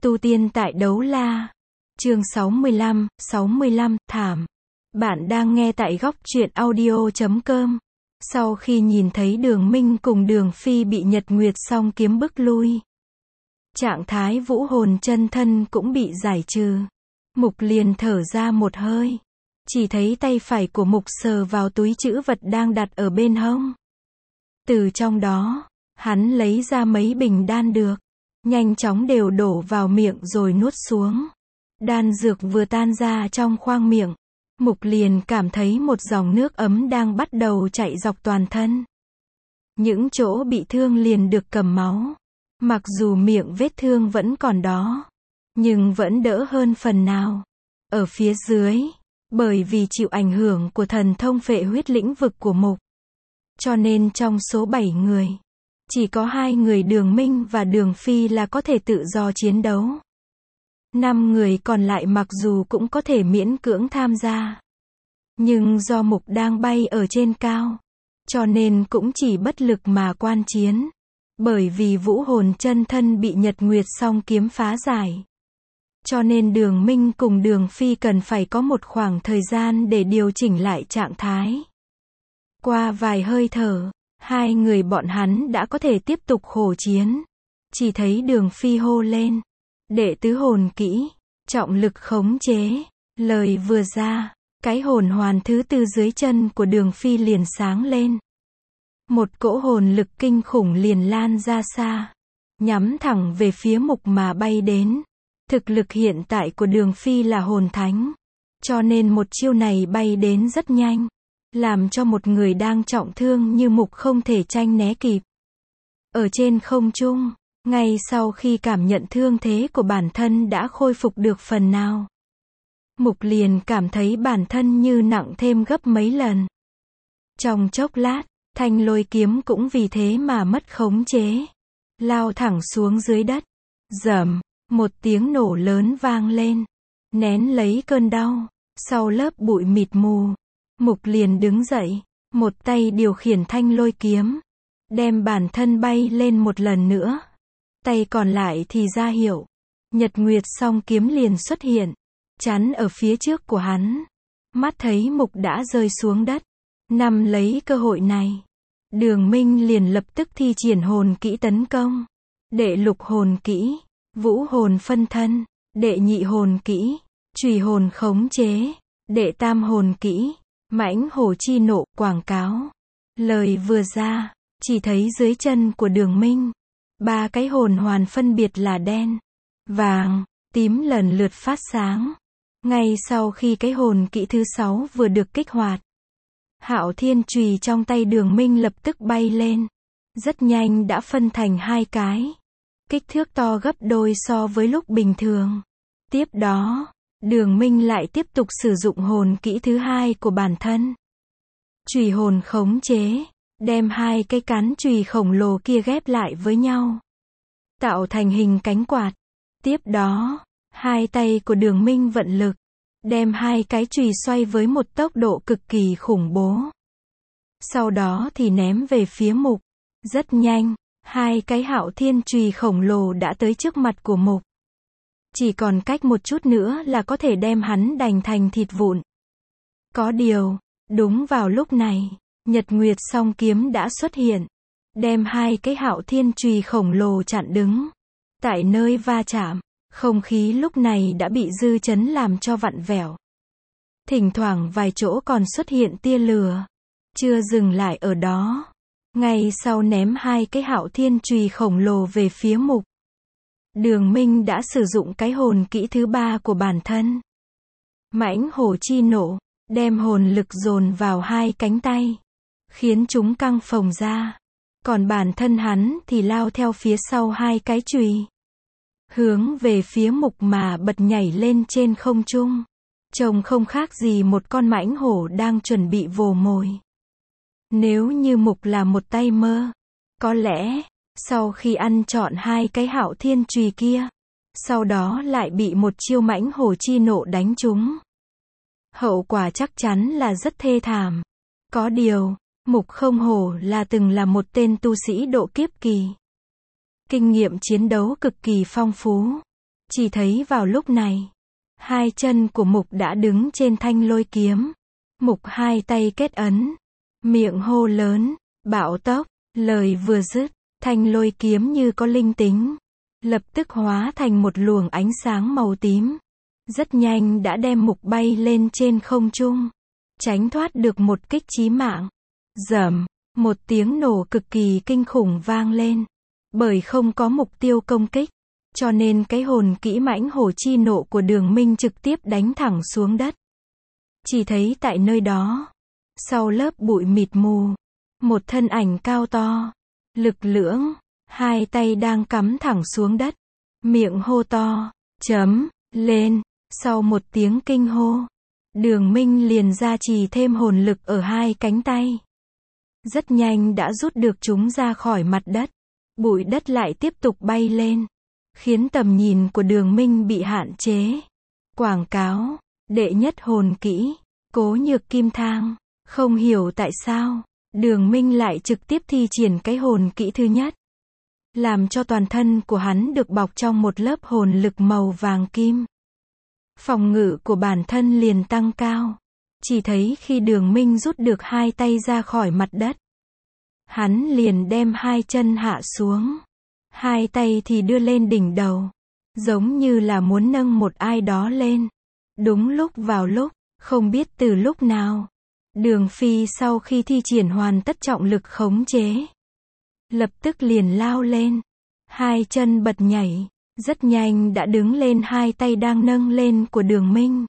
Tu tiên tại Đấu La. Chương 65, thảm. Bạn đang nghe tại góc truyện audio.com. Sau khi nhìn thấy Đường Minh cùng Đường Phi bị Nhật Nguyệt song kiếm bức lui, trạng thái vũ hồn chân thân cũng bị giải trừ, Mục liền thở ra một hơi. Chỉ thấy tay phải của Mục sờ vào túi trữ vật đang đặt ở bên hông. Từ trong đó, hắn lấy ra mấy bình đan dược, nhanh chóng đều đổ vào miệng rồi nuốt xuống. Đan dược vừa tan ra trong khoang miệng, Mục liền cảm thấy một dòng nước ấm đang bắt đầu chạy dọc toàn thân. Những chỗ bị thương liền được cầm máu. Mặc dù miệng vết thương vẫn còn đó, nhưng vẫn đỡ hơn phần nào. Ở phía dưới, bởi vì chịu ảnh hưởng của thần thông phệ huyết lĩnh vực của Mục, cho nên trong số 7 người, chỉ có 2 người Đường Minh và Đường Phi là có thể tự do chiến đấu. 5 người còn lại mặc dù cũng có thể miễn cưỡng tham gia, nhưng do Mục đang bay ở trên cao, cho nên cũng chỉ bất lực mà quan chiến. Bởi vì vũ hồn chân thân bị Nhật Nguyệt song kiếm phá giải, cho nên Đường Minh cùng Đường Phi cần phải có một khoảng thời gian để điều chỉnh lại trạng thái. Qua vài hơi thở, 2 người bọn hắn đã có thể tiếp tục khổ chiến. Chỉ thấy Đường Phi hô lên: đệ tứ hồn kỹ, trọng lực khống chế. Lời vừa ra, cái hồn hoàn thứ tư dưới chân của Đường Phi liền sáng lên. Một cỗ hồn lực kinh khủng liền lan ra xa, nhắm thẳng về phía Mục mà bay đến. Thực lực hiện tại của Đường Phi là hồn thánh, cho nên một chiêu này bay đến rất nhanh, làm cho một người đang trọng thương như Mục không thể tranh né kịp. Ở trên không trung, ngay sau khi cảm nhận thương thế của bản thân đã khôi phục được phần nào, Mục liền cảm thấy bản thân như nặng thêm gấp mấy lần. Trong chốc lát, thanh lôi kiếm cũng vì thế mà mất khống chế, lao thẳng xuống dưới đất. Rầm, một tiếng nổ lớn vang lên, nén lấy cơn đau. Sau lớp bụi mịt mù, Mục liền đứng dậy, một tay điều khiển thanh lôi kiếm, đem bản thân bay lên một lần nữa. Tay còn lại thì ra hiệu, Nhật Nguyệt song kiếm liền xuất hiện, chắn ở phía trước của hắn. Mắt thấy Mục đã rơi xuống đất, nắm lấy cơ hội này, Đường Minh liền lập tức thi triển hồn kỹ tấn công. Đệ lục hồn kỹ, vũ hồn phân thân. Đệ nhị hồn kỹ, chùy hồn khống chế. Đệ tam hồn kỹ, mãnh hổ chi nộ. Quảng cáo. Lời vừa ra, chỉ thấy dưới chân của Đường Minh, 3 cái hồn hoàn phân biệt là đen, vàng, tím lần lượt phát sáng. Ngay sau khi cái hồn kỹ thứ 6 vừa được kích hoạt, Hạo Thiên chùy trong tay Đường Minh lập tức bay lên, rất nhanh đã phân thành 2 cái, kích thước to gấp đôi so với lúc bình thường. Tiếp đó, Đường Minh lại tiếp tục sử dụng hồn kỹ thứ 2 của bản thân, chùy hồn khống chế, đem 2 cái cán chùy khổng lồ kia ghép lại với nhau, tạo thành hình cánh quạt. Tiếp đó, 2 tay của Đường Minh vận lực, đem 2 cái chùy xoay với một tốc độ cực kỳ khủng bố. Sau đó thì ném về phía Mục. Rất nhanh, 2 cái Hạo Thiên chùy khổng lồ đã tới trước mặt của Mục. Chỉ còn cách một chút nữa là có thể đem hắn đành thành thịt vụn. Có điều, đúng vào lúc này, Nhật Nguyệt song kiếm đã xuất hiện, đem 2 cái Hạo Thiên chùy khổng lồ chặn đứng. Tại nơi va chạm, không khí lúc này đã bị dư chấn làm cho vặn vẹo. Thỉnh thoảng vài chỗ còn xuất hiện tia lửa. Chưa dừng lại ở đó, ngay sau ném 2 cái Hạo Thiên chùy khổng lồ về phía Mục, Đường Minh đã sử dụng cái hồn kỹ thứ 3 của bản thân, mãnh hổ chi nộ, đem hồn lực dồn vào 2 cánh tay, khiến chúng căng phồng ra. Còn bản thân hắn thì lao theo phía sau 2 cái chùy, hướng về phía Mục mà bật nhảy lên trên không trung. Trông không khác gì một con mãnh hổ đang chuẩn bị vồ mồi. Nếu như Mục là một tay mơ, có lẽ, sau khi ăn trọn 2 cái Hạo Thiên chùy kia, sau đó lại bị một chiêu mãnh hổ chi nộ đánh trúng, hậu quả chắc chắn là rất thê thảm. Có điều, Mục không hổ là từng là một tên tu sĩ độ kiếp kỳ, kinh nghiệm chiến đấu cực kỳ phong phú, Chỉ thấy vào lúc này, hai chân của Mục đã đứng trên thanh lôi kiếm. Mục hai tay kết ấn, miệng hô lớn, bạo tốc, lời vừa dứt, thanh lôi kiếm như có linh tính, lập tức hóa thành một luồng ánh sáng màu tím. Rất nhanh đã đem Mục bay lên trên không trung, tránh thoát được một kích chí mạng. Rầm, một tiếng nổ cực kỳ kinh khủng vang lên. Bởi không có mục tiêu công kích, cho nên cái hồn kỹ mãnh hổ chi nộ của Đường Minh trực tiếp đánh thẳng xuống đất. Chỉ thấy tại nơi đó, sau lớp bụi mịt mù, một thân ảnh cao to, lực lưỡng, hai tay đang cắm thẳng xuống đất, miệng hô to, chấm, lên. Sau một tiếng kinh hô, Đường Minh liền gia trì thêm hồn lực ở hai cánh tay. Rất nhanh đã rút được chúng ra khỏi mặt đất. Bụi đất lại tiếp tục bay lên, khiến tầm nhìn của Đường Minh bị hạn chế. Quảng cáo, đệ nhất hồn kỹ, Cố Nhược Kim Thang. Không hiểu tại sao, Đường Minh lại trực tiếp thi triển cái hồn kỹ thứ nhất, làm cho toàn thân của hắn được bọc trong một lớp hồn lực màu vàng kim. Phòng ngự của bản thân liền tăng cao. Chỉ thấy khi Đường Minh rút được hai tay ra khỏi mặt đất, hắn liền đem hai chân hạ xuống, hai tay thì đưa lên đỉnh đầu, giống như là muốn nâng một ai đó lên. Đúng lúc vào lúc, không biết từ lúc nào, Đường Phi sau khi thi triển hoàn tất trọng lực khống chế, lập tức liền lao lên, hai chân bật nhảy, rất nhanh đã đứng lên hai tay đang nâng lên của Đường Minh.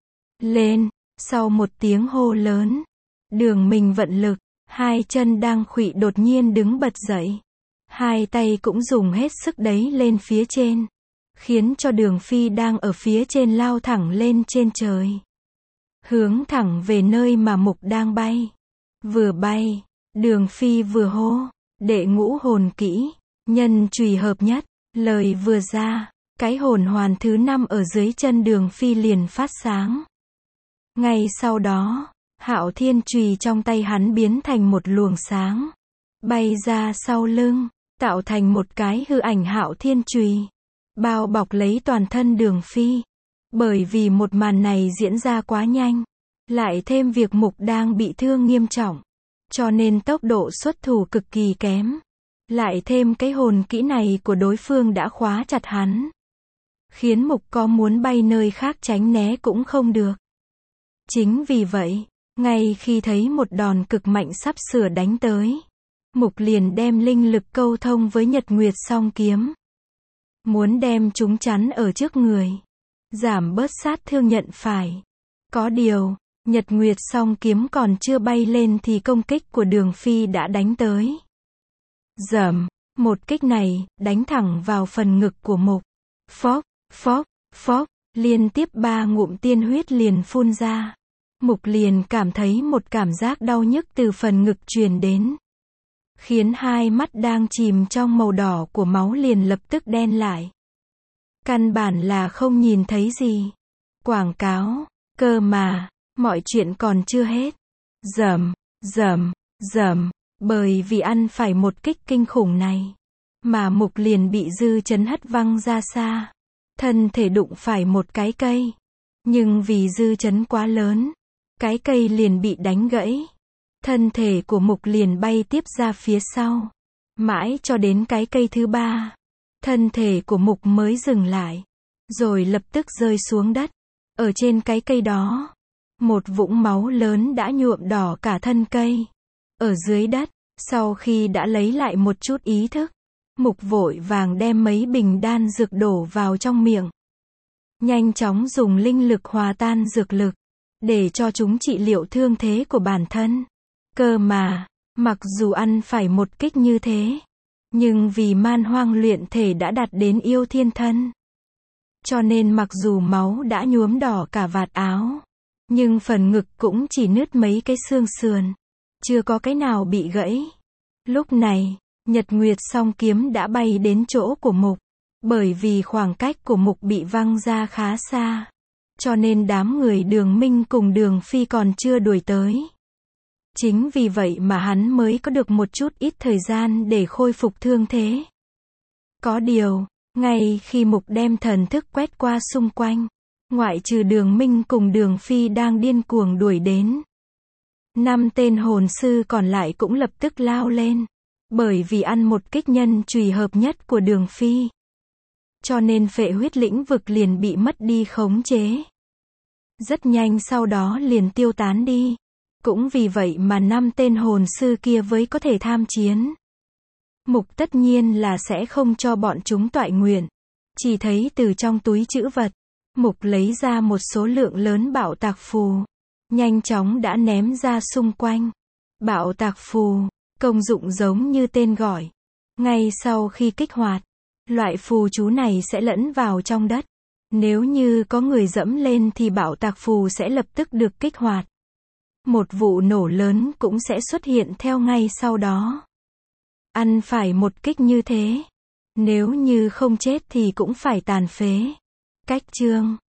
Lên, sau một tiếng hô lớn, Đường Minh vận lực, hai chân đang khuỵu đột nhiên đứng bật dậy. Hai tay cũng dùng hết sức đẩy lên phía trên, khiến cho Đường Phi đang ở phía trên lao thẳng lên trên trời, hướng thẳng về nơi mà Mục đang bay. Vừa bay, Đường Phi vừa hô, đệ ngũ hồn kỹ, nhân chùy hợp nhất. Lời vừa ra, cái hồn hoàn thứ 5 ở dưới chân Đường Phi liền phát sáng. Ngay sau đó, Hạo Thiên chùy trong tay hắn biến thành một luồng sáng, bay ra sau lưng, tạo thành một cái hư ảnh Hạo Thiên chùy, bao bọc lấy toàn thân Đường Phi. Bởi vì một màn này diễn ra quá nhanh, lại thêm việc Mục đang bị thương nghiêm trọng, cho nên tốc độ xuất thủ cực kỳ kém. Lại thêm cái hồn kỹ này của đối phương đã khóa chặt hắn, khiến Mục có muốn bay nơi khác tránh né cũng không được. Chính vì vậy, ngay khi thấy một đòn cực mạnh sắp sửa đánh tới, Mục liền đem linh lực câu thông với Nhật Nguyệt Song Kiếm, muốn đem chúng chắn ở trước người, giảm bớt sát thương nhận phải. Có điều, Nhật Nguyệt Song Kiếm còn chưa bay lên thì công kích của Đường Phi đã đánh tới. Dầm, một kích này, đánh thẳng vào phần ngực của Mục. Phốc, phốc, phốc, liên tiếp 3 ngụm tiên huyết liền phun ra. Mục liền cảm thấy một cảm giác đau nhức từ phần ngực truyền đến, khiến hai mắt đang chìm trong màu đỏ của máu liền lập tức đen lại. Căn bản là không nhìn thấy gì. Quảng cáo, cơ mà, mọi chuyện còn chưa hết. Dầm, dầm, dầm. Bởi vì ăn phải một kích kinh khủng này, mà Mục liền bị dư chấn hất văng ra xa. Thân thể đụng phải một cái cây, nhưng vì dư chấn quá lớn, cái cây liền bị đánh gãy. Thân thể của Mục liền bay tiếp ra phía sau, mãi cho đến cái cây thứ 3. Thân thể của Mục mới dừng lại, rồi lập tức rơi xuống đất. Ở trên cái cây đó, một vũng máu lớn đã nhuộm đỏ cả thân cây. Ở dưới đất, sau khi đã lấy lại một chút ý thức, Mục vội vàng đem mấy bình đan dược đổ vào trong miệng, nhanh chóng dùng linh lực hòa tan dược lực, để cho chúng trị liệu thương thế của bản thân. Cơ mà, mặc dù ăn phải một kích như thế, nhưng vì man hoang luyện thể đã đạt đến yêu thiên thân, cho nên mặc dù máu đã nhuốm đỏ cả vạt áo, nhưng phần ngực cũng chỉ nứt mấy cái xương sườn, chưa có cái nào bị gãy. Lúc này, Nhật Nguyệt Song Kiếm đã bay đến chỗ của Mục. Bởi vì khoảng cách của Mục bị văng ra khá xa, cho nên đám người Đường Minh cùng Đường Phi còn chưa đuổi tới. Chính vì vậy mà hắn mới có được một chút ít thời gian để khôi phục thương thế. Có điều, Ngay khi Mục đem thần thức quét qua xung quanh, ngoại trừ Đường Minh cùng Đường Phi đang điên cuồng đuổi đến, 5 tên hồn sư còn lại cũng lập tức lao lên. Bởi vì ăn một kích nhân chùy hợp nhất của Đường Phi, cho nên phệ huyết lĩnh vực liền bị mất đi khống chế. Rất nhanh sau đó liền tiêu tán đi. Cũng vì vậy mà 5 tên hồn sư kia với có thể tham chiến. Mục tất nhiên là sẽ không cho bọn chúng toại nguyện. Chỉ thấy từ trong túi trữ vật, Mục lấy ra một số lượng lớn bạo tạc phù. Nhanh chóng đã ném ra xung quanh. Bạo tạc phù, công dụng giống như tên gọi. Ngay sau khi kích hoạt, loại phù chú này sẽ lẫn vào trong đất. Nếu như có người dẫm lên thì bạo tạc phù sẽ lập tức được kích hoạt. Một vụ nổ lớn cũng sẽ xuất hiện theo ngay sau đó. Ăn phải một kích như thế, nếu như không chết thì cũng phải tàn phế. Cách chương